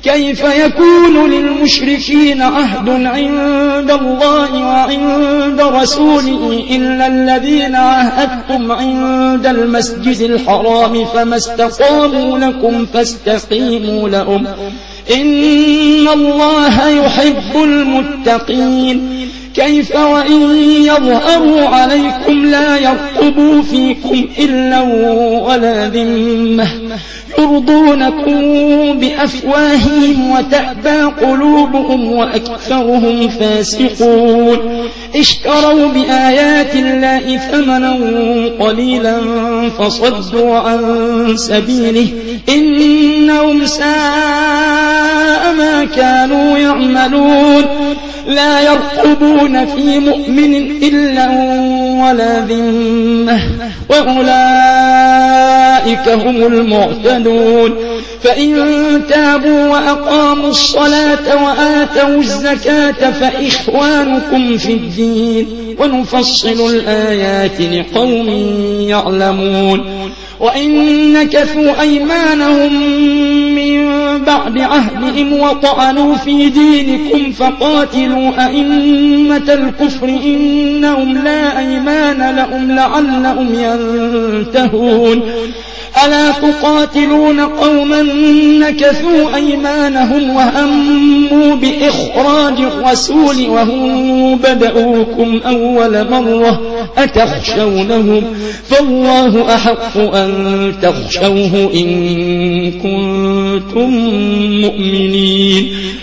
كيف يكون للمشركين عهد عند الله وعند رسوله إلا الذين عاهدتم عند المسجد الحرام فما استقاموا لكم فاستقيموا لهم إن الله يحب المتقين كيف وإن يظهروا عليكم لا يرقبوا فيكم إلا ولا ذمة يرضونكم بأفواههم وتأبى قلوبهم وأكثرهم فاسقون اشتروا بآيات الله ثمنا قليلا فصدوا عن سبيله إنهم ساء ما كانوا يعملون لا يرقبون في مؤمن إلا ولا ذمة وأولئك هم المعتدون فإن تابوا وأقاموا الصلاة وآتوا الزكاة فإخوانكم في الدين ونفصل الآيات لقوم يعلمون وإن نكثوا أيمانهم من بعد عهدهم وطعنوا في دينكم فقاتلوا أئمة الكفر إنهم لا أيمان لهم لعلهم ينتهون ألا تقاتلون قوما نكثوا أيمانهم وهموا بإخراج الرسول وهم بدأوكم أول مرة أتخشونهم فالله أحق أن تخشوه إن كنتم مؤمنين